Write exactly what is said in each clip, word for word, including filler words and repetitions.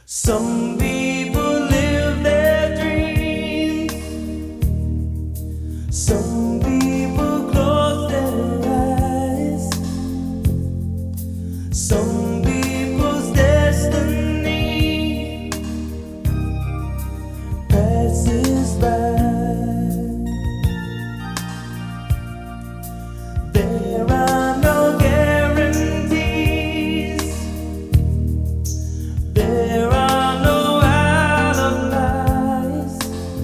Some people live their dreams. Some people close their eyes. Some people's destiny passes by. There are no guarantees. There are no alibis.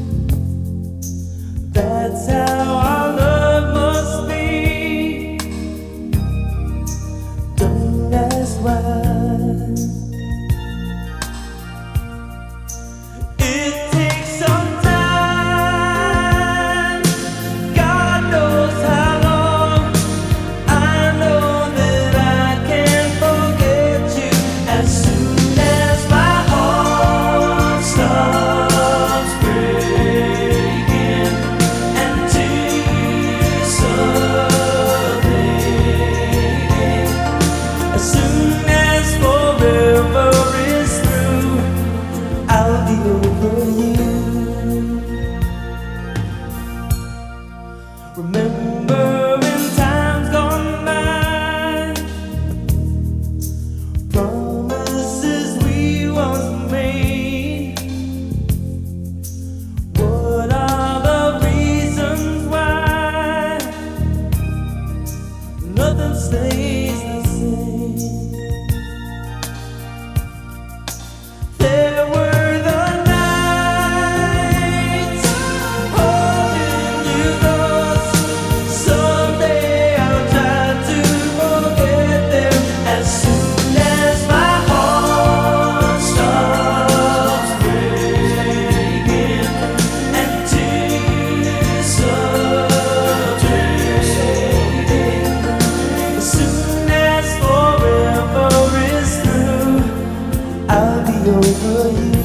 That's how our love must be. Don't ask why. It takes some time. God knows how long. I know that I can't forget you as soon as my heart stops breaking and tears start fading. As soon as forever is through, I'll be over you. Remember in times gone by, promises we once made. What are the reasons why nothing stays the same? There were the nights holding you close. Someday I'll try to forget them as soon as my heart stops breaking and tears start fading. As soon as forever is through, I'll be over you.